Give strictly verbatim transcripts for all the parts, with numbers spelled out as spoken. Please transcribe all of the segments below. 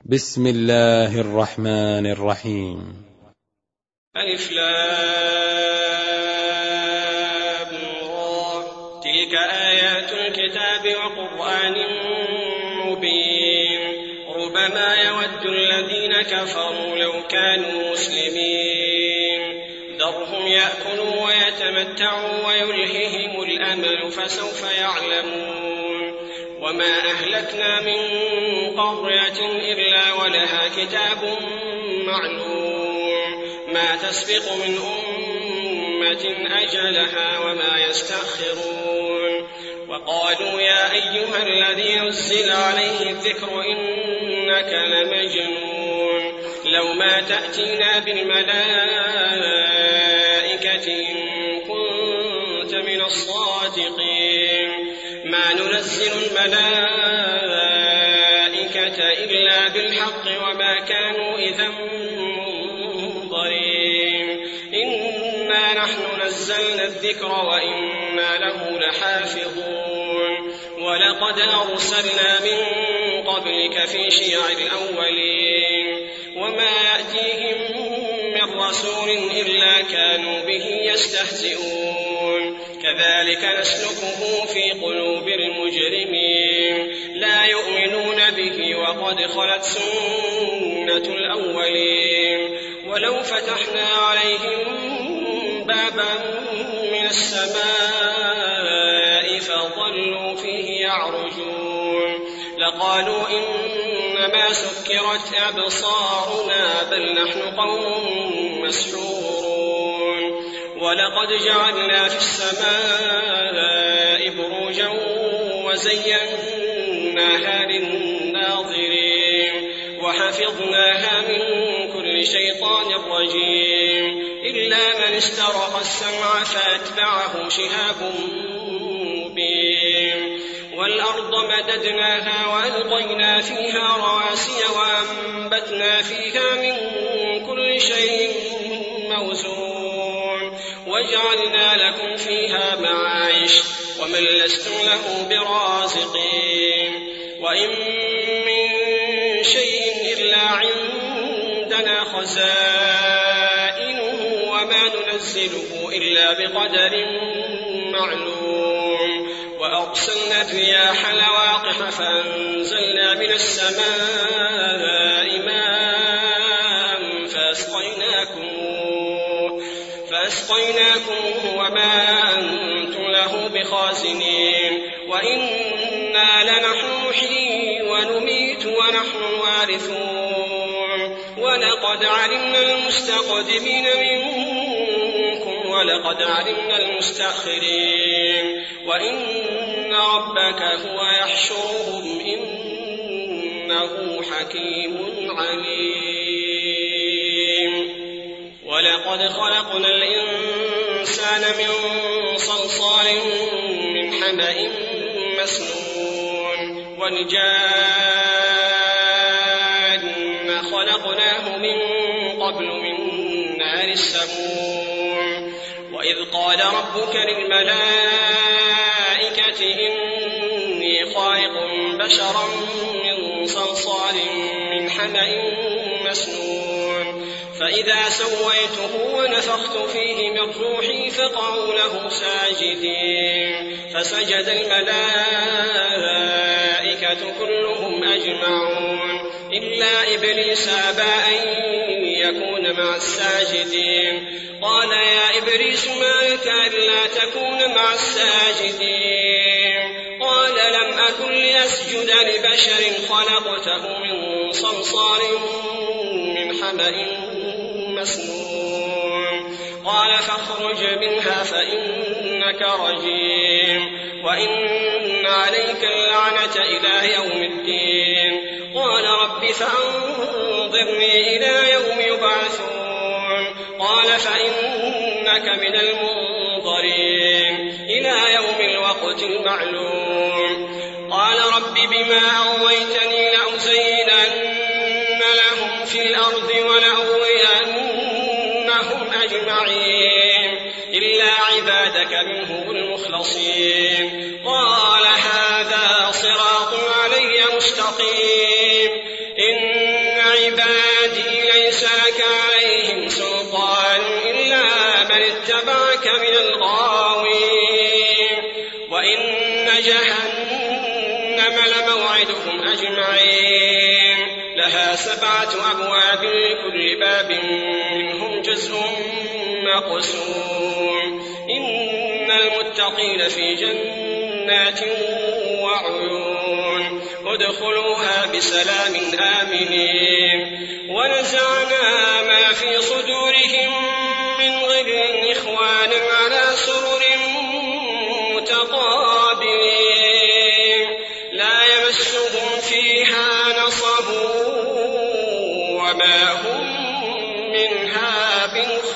بسم الله الرحمن الرحيم. ألف لام را، تلك آيات الكتاب وقرآن مبين. ربما يود الذين كفروا لو كانوا مسلمين. ذرهم يأكلوا ويتمتعوا ويلههم الأمل فسوف يعلمون. وما أهلكنا من قرية إلا ولها كتاب معلوم، ما تسبق من أمة أجلها وما يستأخرون. وقالوا يا أيها الذي نزل عليه الذكر إنك لمجنون، لو ما تأتينا بالملائكة إن كنت من الصادقين. ما ننزل الملائكة إلا بالحق وما كانوا إذا منظرين. إنا نحن نزلنا الذكر وإنا له لحافظون. ولقد أرسلنا من قبلك في شيع الأولين، وما يأتيهم من رسول إلا كانوا به يستهزئون. كذلك نسلكه في قلوب المجرمين، لا يؤمنون به وقد خلت سنة الأولين. ولو فتحنا عليهم بابا من السماء فظلوا فيه يعرجون لقالوا إنما سكرت أبصارنا بل نحن قوم مسحورون. ولقد جعلنا في السماء بروجا وزيناها للناظرين وحفظناها من كل شيطان رجيم إلا من استرق السمع فأتبعه شهاب مبين. والأرض مددناها وألقينا فيها رواسي وأنبتنا فيها من كل شيء موزون وجعلنا لكم فيها معايش ومن لستم له برازقين. وإن من شيء إلا عندنا خزائنه وما ننزله إلا بقدر معلوم. وأرسلنا الرياح لواقح فأنزلنا من السماء ماء فأسقيناكم فأسقيناكم وما أنتم له بخازنين. وإنا لنحن نحيي ونميت ونحن الوارثون. ولقد علمنا المستقدمين منكم ولقد علمنا المستأخرين. وإن ربك هو يحشرهم إنه حكيم عليم. ولقد خلقنا الإنسان من صلصال من حمأ مسنون. والجان خلقناه من قبل من نار السموم. وإذ قال ربك للملائكة إني خالق بشرا من صلصال من حمأ مسنون فإذا سويته ونفخت فيه من روحي فقعوا له ساجدين. فسجد الملائكة كلهم أجمعون إلا إبليس أبى أن يكون مع الساجدين. قال يا إبليس ما لك ألا تكون مع الساجدين؟ قال لم أكن لأسجد لبشر خلقته من صلصال من حمأ مسنون. قال فاخرج منها فإنك رجيم وإن عليك اللعنة إلى يوم الدين. قال رب فأنظرني إلى يوم يبعثون. قال فإنك من المنظرين إلى يوم الوقت المعلوم. قال رب بما أغويتني لأزينن لهم في الأرض ولأغوينهم أجمعين إلا عبادك منهم المخلصين. قال هذا صراط علي مستقيم. إن عبادي ليس لك عليهم سلطان إلا من اتبعك من الغاوين وإن جهنم لموعدهم أجمعين لها سبعة أبواب لكل باب منهم جزء مقسوم إن المتقين في جنات وعيون ادخلوها بسلام آمنين ونزعنا ما في صدورهم من غل إخوانا على سرر متقابلين لا يمسهم فيها نصب وما هم منها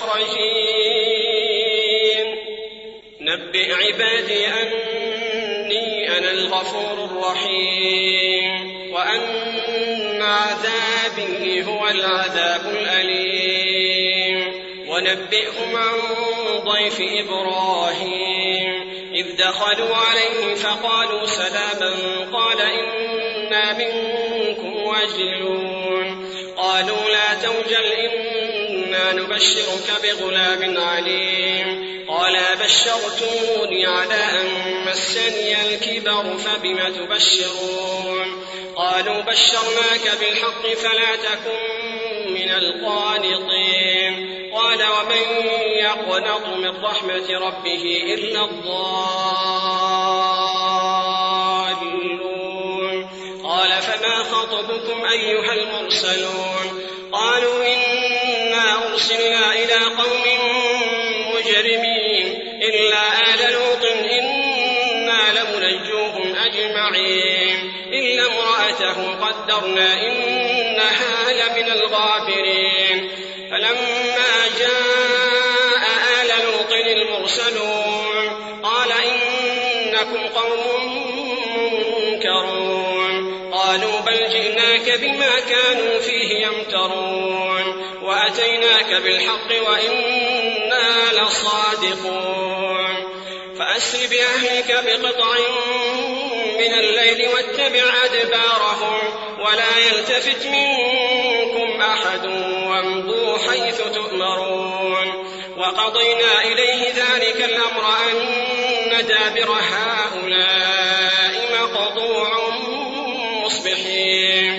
بمخرجين نبئ عبادي أني أنا الغفور الرحيم وأن عذابي هو العذاب الأليم ونبئهم عن ضيف إبراهيم إذ دخلوا عليه فقالوا سلاما قال إنا منكم وجلون قالوا لا توجل إنا نبشرك بغلام عليم قال بشرتموني على أن مسني الكبر فبم تبشرون قالوا بشرناك بالحق فلا تكن من القانطين قال ومن يقنط من رحمة ربه إلا الضالون قال فما خطبكم أيها المرسلون قالوا إنا أرسلنا إلى قوم مجرمين إلا آل لوط إنا لمنجوهم أجمعين إلا امرأته قدرنا إنها لمن الغابرين فلما جاء آل لوط المرسلون قال إنكم قوم منكرون قالوا بل جئناك بما كانوا فيه يمترون وأتيناك بالحق وإنا لصادقون فأسر بأهلك بقطع من الليل واتبع أدبارهم ولا يلتفت منكم أحد وامضوا حيث تؤمرون وقضينا إليه ذلك الأمر أن دابر هؤلاء مقطوع مصبحين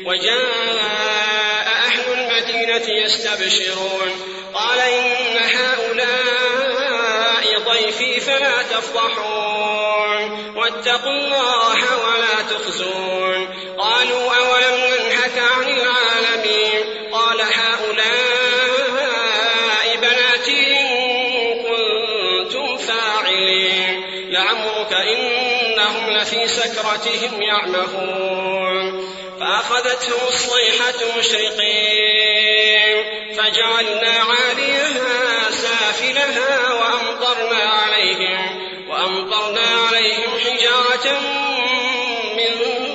وجاء أهل المدينة يستبشرون قال إن هؤلاء ضيفي فلا تفضحون واتقوا الله ولا تخزون قالوا أولم ننهك عن العالمين قال هؤلاء بناتي إن كنتم فاعلين لعمرك إنهم لفي سكرتهم يعمهون فأخذتهم الصيحة مشرقين فجعلنا عاليها سافلها وأمطرنا عليهم وأمطرنا عليهم حجارة من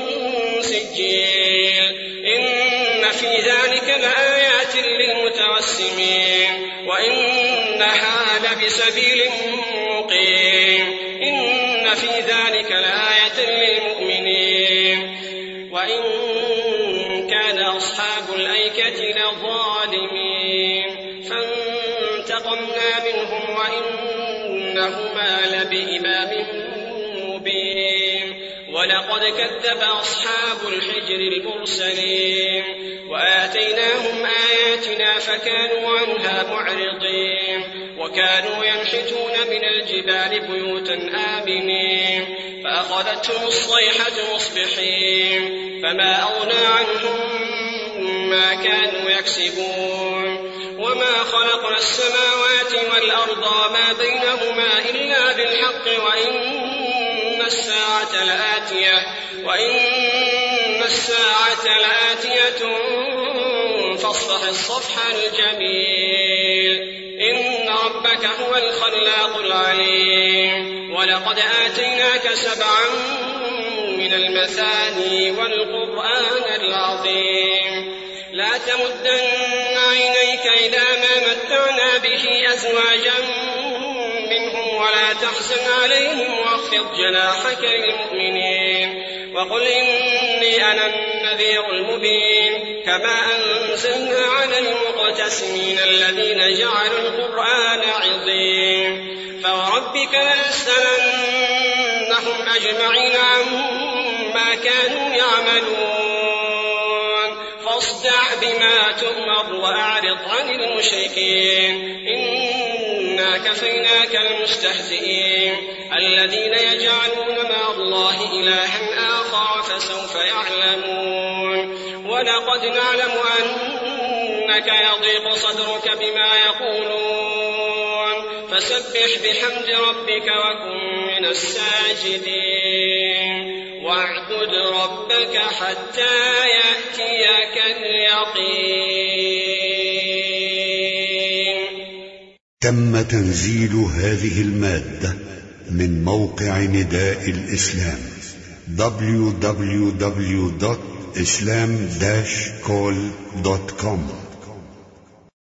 سجيل إن في ذلك لآيات للمتوسمين وإنها لبسبيل مقيم إن في ذلك لآية للمؤمنين وإن كان أصحاب الأيكة لظالمين فانتقمنا منهم وإنهما لبإمام مبين ولقد كذب أصحاب الحجر المرسلين وآتيناهم آياتنا فكانوا عنها معرضين وكانوا ينحتون من الجبال بيوتا آمنين فأخذتهم الصيحة مصبحين فما أغنى عنهم ما كانوا يكسبون وما خلقنا السماوات والأرض وما بينهما إلا بالحق وإن الساعة لآتية وإن الساعة لآتية فاصفح الصفح الجميل إن ربك هو الخلاق العليم ولقد آتيناك سبعا من المثاني والقرآن العظيم لا تمدن عينيك إلى ما متعنا به أزواجا منهم ولا تحزن عليهم واخفض جناحك للمؤمنين وقل إني أنا النذير المبين كما أنزلنا على المقتسمين الذين جعلوا القرآن عظيم فوربك لنسألنهم أجمعين عما كانوا يعملون فاصدع بما تؤمر وأعرض عن المشركين إنا كفيناك المستهزئين الذين يجعلون مع الله إلها آخر فسوف يعلمون ولقد نعلم أنك يضيق صدرك بما يقولون فسبح بحمد ربك وكن من الساجدين واعبد ربك حتى يأتيك اليقين. تم تنزيل هذه المادة من موقع نداء الإسلام دبليو دبليو دبليو دوت إسلام داش كول دوت كوم.